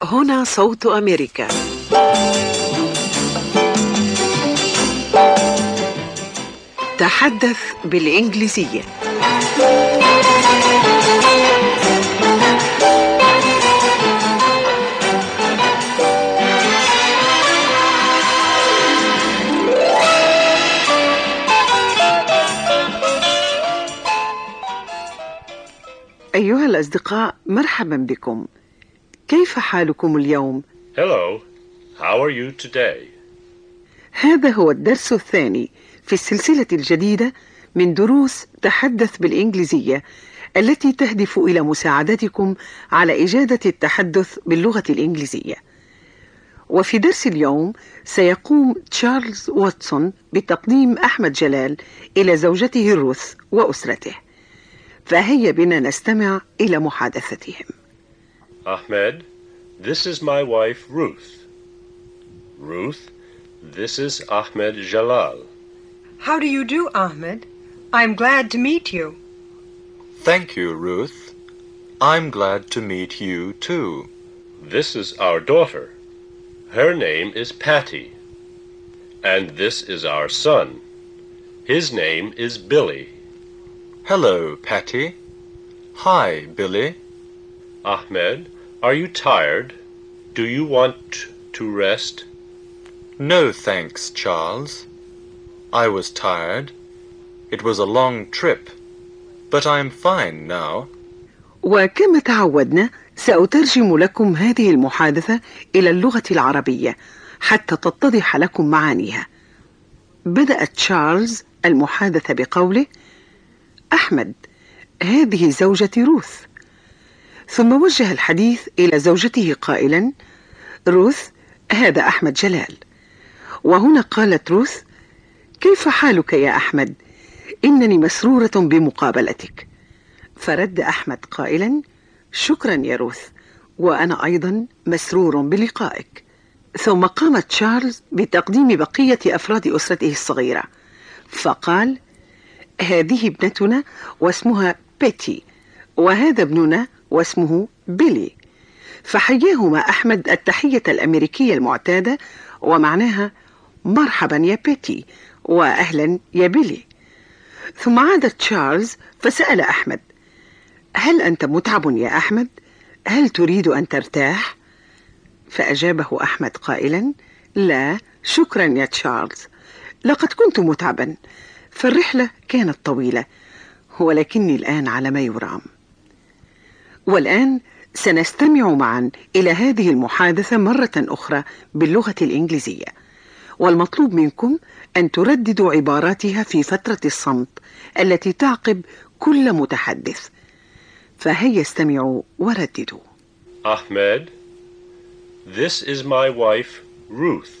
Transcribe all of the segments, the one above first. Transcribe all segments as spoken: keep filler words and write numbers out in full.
هنا صوت أمريكا. تحدث بالإنجليزية. أيها الأصدقاء، مرحبا بكم. كيف حالكم اليوم؟ Hello, how are you today? هذا هو الدرس الثاني في السلسلة الجديدة من دروس تحدث بالإنجليزية التي تهدف إلى مساعدتكم على إجادة التحدث باللغة الإنجليزية. وفي درس اليوم سيقوم تشارلز واتسون بتقديم أحمد جلال إلى زوجته روث وأسرته، فهيا بنا نستمع إلى محادثتهم. Ahmed, this is my wife Ruth. Ruth, this is Ahmed Jalal. How do you do, Ahmed? I'm glad to meet you. Thank you, Ruth. I'm glad to meet you, too. This is our daughter. Her name is Patty. And this is our son. His name is Billy. Hello, Patty. Hi, Billy. Ahmed, are you tired? Do you want to rest? No, thanks, Charles. I was tired. It was a long trip, but I'm fine now. وكما تعودنا سأترجم لكم هذه المحادثة إلى اللغة العربية حتى تتضح لكم معانيها. بدأ تشارلز المحادثة بقوله: أحمد، هذه زوجتي روث. ثم وجه الحديث إلى زوجته قائلا: روث، هذا أحمد جلال. وهنا قالت روث: كيف حالك يا أحمد؟ إنني مسرورة بمقابلتك. فرد أحمد قائلا: شكرا يا روث، وأنا أيضا مسرور بلقائك. ثم قام تشارلز بتقديم بقية أفراد أسرته الصغيرة، فقال: هذه ابنتنا واسمها بيتي، وهذا ابننا واسمه بيلي. فحياهما أحمد التحية الأمريكية المعتادة، ومعناها مرحبا يا بيتي وأهلا يا بيلي. ثم عاد تشارلز فسأل أحمد: هل أنت متعب يا أحمد؟ هل تريد أن ترتاح؟ فأجابه أحمد قائلا: لا شكرا يا تشارلز، لقد كنت متعبا، فالرحلة كانت طويلة، ولكني الآن على ما يرام. والآن سنستمع معا إلى هذه المحادثة مرة أخرى باللغة الإنجليزية، والمطلوب منكم أن ترددوا عباراتها في فترة الصمت التي تعقب كل متحدث. فهيا استمعوا ورددوا. Ahmed, this is my wife Ruth.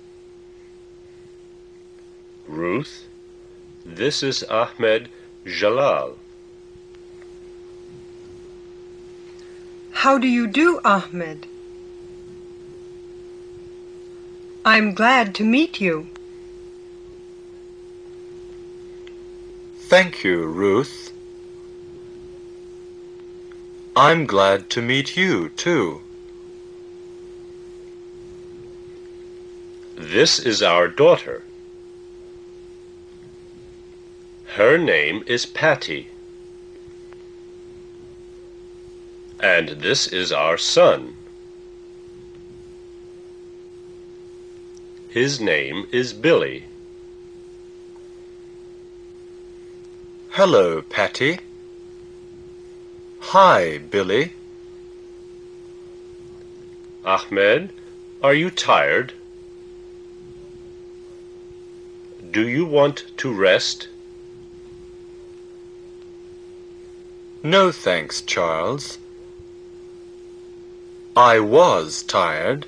Ruth, this is Ahmed Jalal. How do you do, Ahmed? I'm glad to meet you. Thank you, Ruth. I'm glad to meet you, too. This is our daughter. Her name is Patty. And this is our son. His name is Billy. Hello, Patty. Hi, Billy. Ahmed, are you tired? Do you want to rest? No, thanks, Charles. I was tired.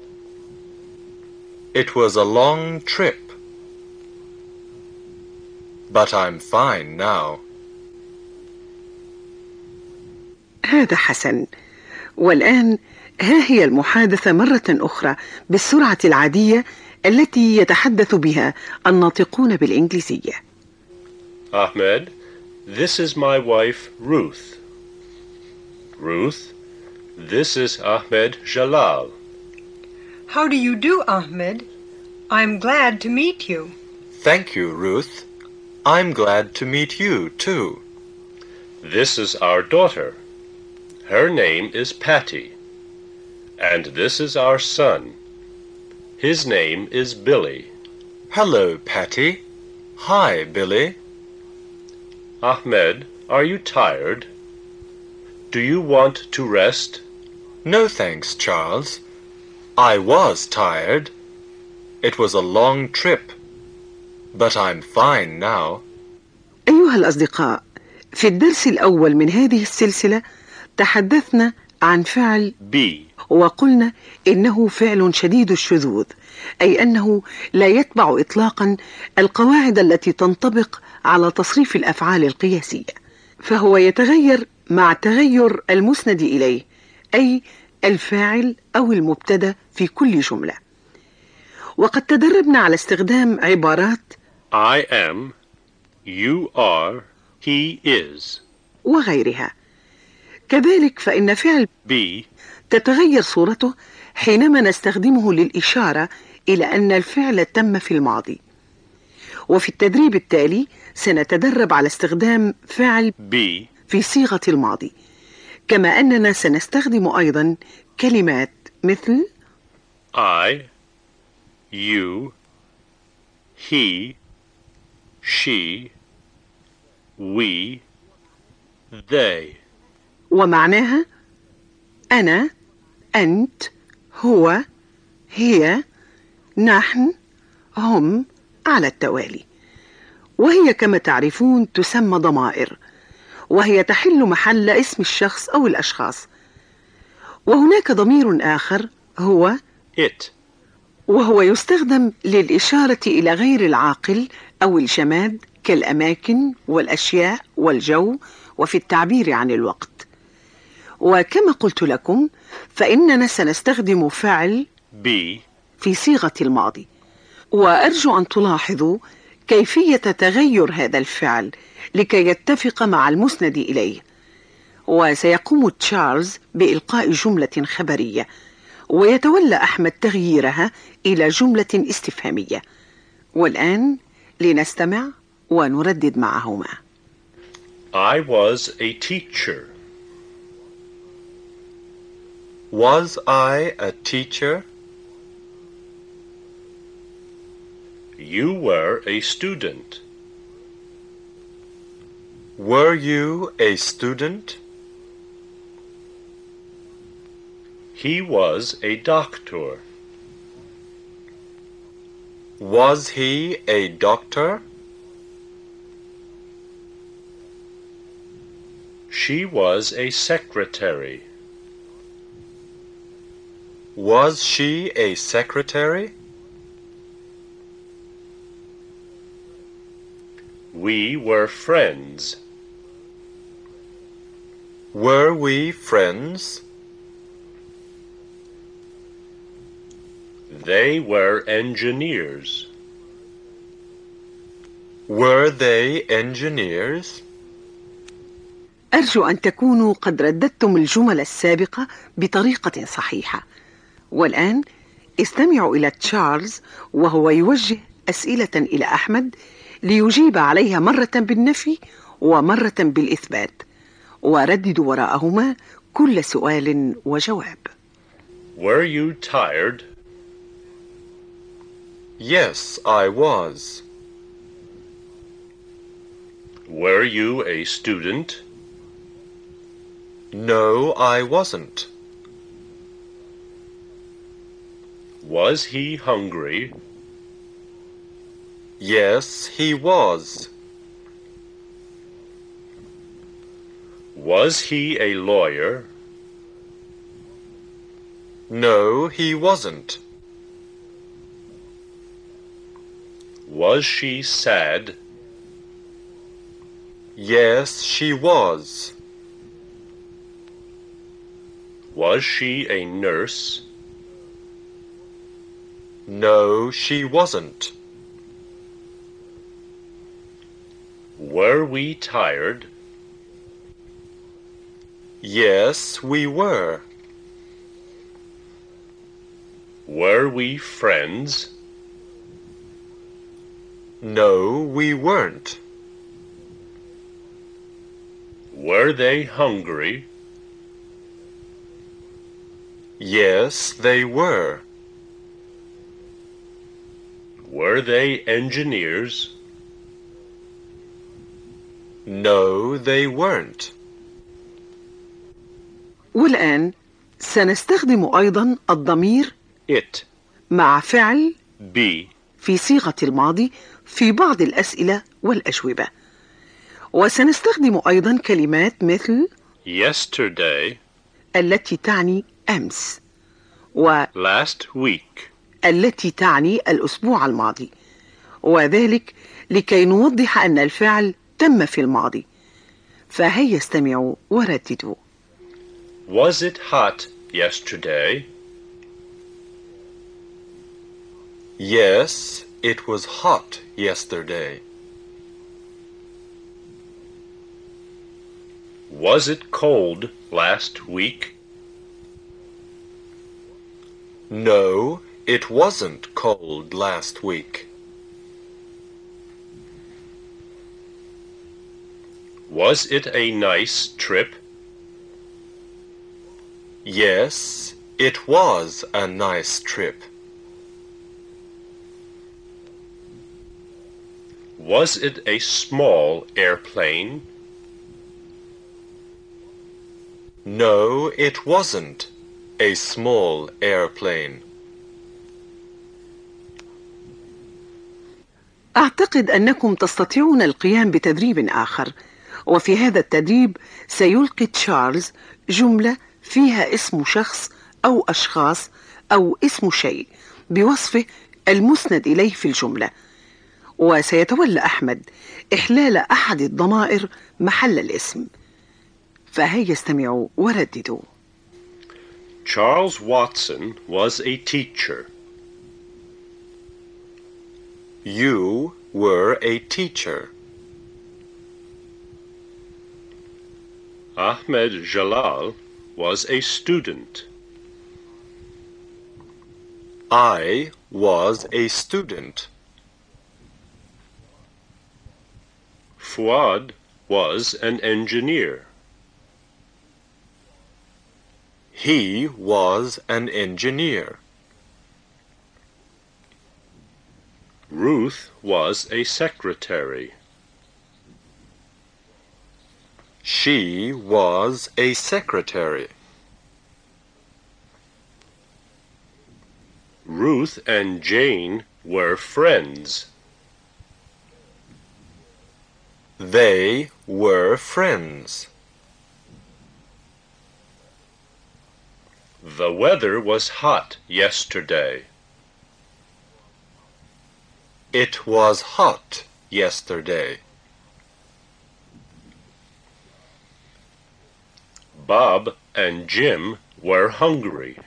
It was a long trip, but I'm fine now. هذا حسن. والآن ها هي المحادثة مرة أخرى بالسرعة العادية التي يتحدث بها الناطقون بالإنجليزية. Ahmed, this is my wife Ruth. Ruth, This is Ahmed Jalal. How do you do, Ahmed? I'm glad to meet you. Thank you, Ruth. I'm glad to meet you, too. This is our daughter. Her name is Patty. And this is our son. His name is Billy. Hello, Patty. Hi, Billy. Ahmed, are you tired? Do you want to rest? No thanks, Charles. I was tired. It was a long trip. But I'm fine now. أيها الأصدقاء، في الدرس الأول من هذه السلسلة تحدثنا عن فعل B. وقلنا إنه فعل شديد الشذوذ، أي أنه لا يتبع إطلاقا القواعد التي تنطبق على تصريف الأفعال القياسية، فهو يتغير مع تغير المسند إليه، أي الفاعل أو المبتدأ في كل جملة. وقد تدربنا على استخدام عبارات I am, you are, he is. وغيرها. كذلك فإن فعل B. تتغير صورته حينما نستخدمه للإشارة إلى أن الفعل تم في الماضي. وفي التدريب التالي سنتدرب على استخدام فعل B. في صيغة الماضي، كما أننا سنستخدم أيضا كلمات مثل I, you, he, she, we, they. ومعناها أنا، أنت، هو، هي، نحن، هم على التوالي. وهي كما تعرفون تسمى ضمائر، وهي تحل محل اسم الشخص أو الأشخاص. وهناك ضمير آخر هو It. وهو يستخدم للإشارة إلى غير العاقل أو الجماد كالأماكن والأشياء والجو، وفي التعبير عن الوقت. وكما قلت لكم فإننا سنستخدم فعل B. في صيغة الماضي. وأرجو أن تلاحظوا كيفية تغير هذا الفعل لكي يتفق مع المسند إليه. وسيقوم تشارلز بإلقاء جملة خبرية، ويتولى أحمد تغييرها إلى جملة استفهامية. والآن لنستمع ونردد معهما. I was a teacher. Was I a teacher? You were a student. Were you a student? He was a doctor. Was he a doctor? She was a secretary. Was she a secretary? We were friends. Were we friends? They were engineers. Were they engineers? أرجو أن تكونوا قد رددتم الجمل السابقة بطريقة صحيحة. والآن استمعوا إلى تشارلز وهو يوجه أسئلة إلى أحمد ليجيب عليها مرة بالنفي ومرة بالإثبات، ورددوا وراءهما كل سؤال وجواب. Were you tired? Yes, I was. Were you a student? No, I wasn't. Was he hungry? Yes, he was. Was he a lawyer? No, he wasn't. Was she sad? Yes, she was. Was she a nurse? No, she wasn't. Were we tired? Yes, we were. Were we friends? No, we weren't. Were they hungry? Yes, they were. Were they engineers? No, they weren't. والآن سنستخدم أيضا الضمير It. مع فعل Be. في صيغة الماضي في بعض الأسئلة والأجوبة. وسنستخدم أيضا كلمات مثل Yesterday. التي تعني أمس، و Last week. التي تعني الأسبوع الماضي، وذلك لكي نوضح أن الفعل تم في الماضي. فهيا استمعوا ورددوا. Was it hot yesterday? Yes, it was hot yesterday. Was it cold last week? No, it wasn't cold last week. Was it a nice trip? Yes, it was a nice trip. Was it a small airplane? No, it wasn't a small airplane. أعتقد أنكم تستطيعون القيام بتدريب آخر، وفي هذا التدريب سيلقي تشارلز جملة فيها اسم شخص أو أشخاص أو اسم شيء بوصفه المسند إليه في الجملة، وسيتولى أحمد إحلال أحد الضمائر محل الاسم. فهيا استمعوا ورددوا. Charles Watson was a teacher. You were a teacher. Ahmed Jalal was a student. I was a student. Fuad was an engineer. He was an engineer. Ruth was a secretary. She was a secretary. Ruth and Jane were friends. They were friends. The weather was hot yesterday. It was hot yesterday. Bob and Jim were hungry.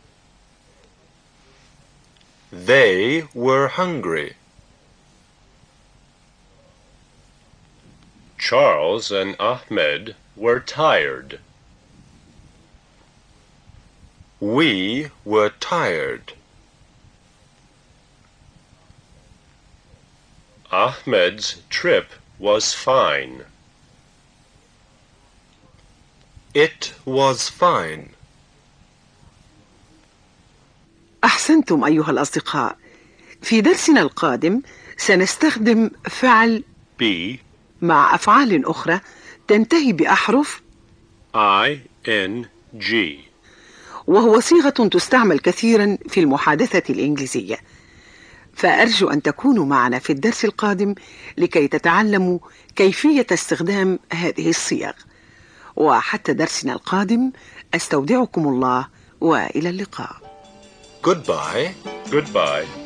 They were hungry. Charles and Ahmed were tired. We were tired. Ahmed's trip was fine. It was fine. أحسنتم أيها الأصدقاء. في درسنا القادم سنستخدم فعل be مع أفعال أخرى تنتهي بأحرف I N G. وهو صيغة تستعمل كثيرا في المحادثة الإنجليزية. فأرجو أن تكونوا معنا في الدرس القادم لكي تتعلموا كيفية استخدام هذه الصيغ. وحتى درسنا القادم أستودعكم الله وإلى اللقاء. Goodbye. Goodbye.